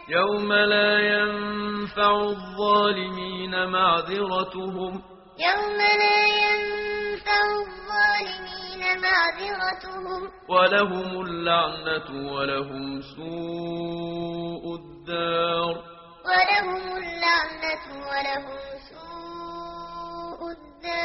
يوم لا ينفع الظالمين معذرتهم ولهم اللعنة ولهم سوء الدار.